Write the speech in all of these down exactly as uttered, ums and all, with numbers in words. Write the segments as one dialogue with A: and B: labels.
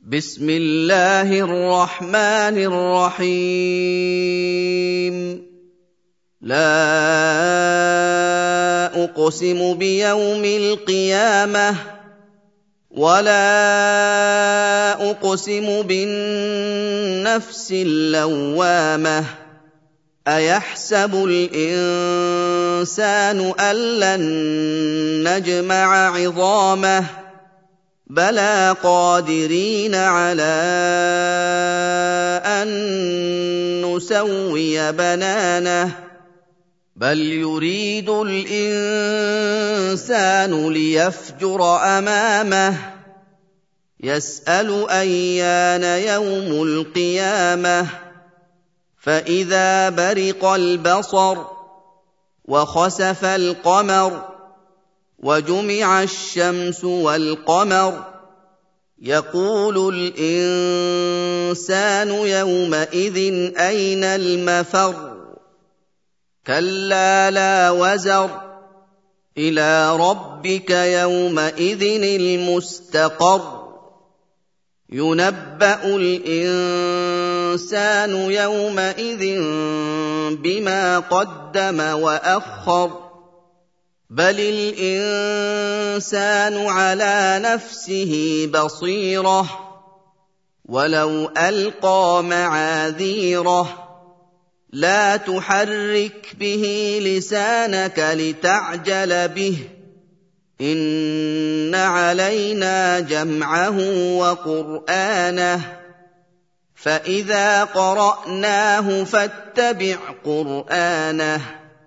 A: بسم الله الرحمن الرحيم لا أقسم بيوم القيامة ولا أقسم بالنفس اللوامة أيحسب الإنسان أن لن نجمع عظامه بلى قادرين على أن نسوي بنانه بل يريد الإنسان ليفجر أمامه يسأل أيان يوم القيامة فإذا برق البصر وخسف القمر وجمع الشمس والقمر يقول الإنسان يومئذ أين المفر كلا لا وزر إلى ربك يومئذ المستقر ينبأ الإنسان يومئذ بما قدم وأخر بل الإنسان على نفسه بصيرة ولو ألقى معاذيره لا تحرك به لسانك لتعجل به إن علينا جمعه وقرآنه فإذا قرأناه فاتبع قرآنه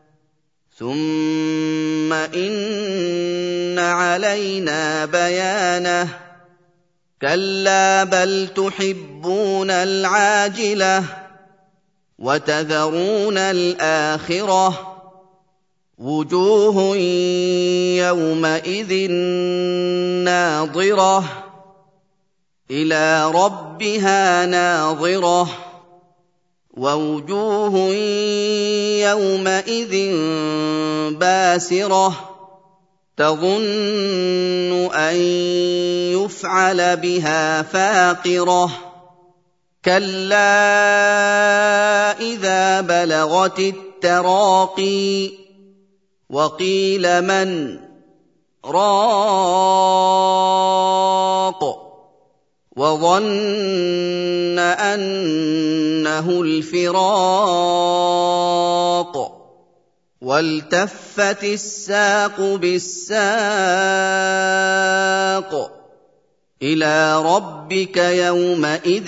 A: ثم إن علينا بيانه كلا بل تحبون العاجلة وتذرون الآخرة وجوه يومئذ ناظرة إلى ربها ناظرة ووجوه يومئذ باسرة تظن أن يفعل بها فاقرة كلا إذا بلغت التراقي وقيل من راق وظن أنه الفراق والتفت الساق بالساق إلى ربك يومئذ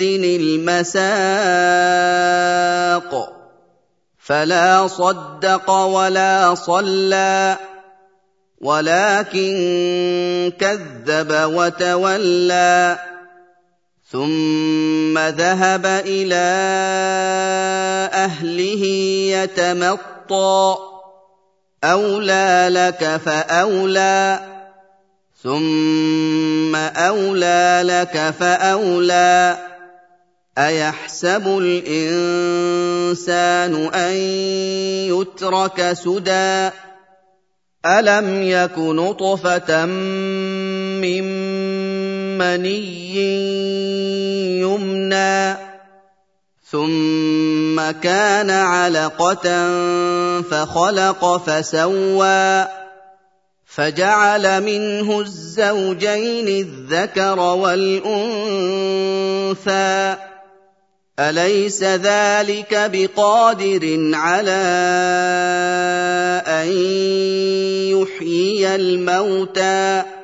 A: المساق فلا صدق ولا صلى ولكن كذب وتولى ثم ذهب إلى أهله يتمطى أولى لك فأولى ثم أولى لك فأولى أيحسب الإنسان أن يترك سدى ألم يك نطفة من مني يمنى ثم كان علقة فخلق فسوى فجعل منه الزوجين الذكر والأنثى أليس ذلك بقادر على أن يحيي الموتى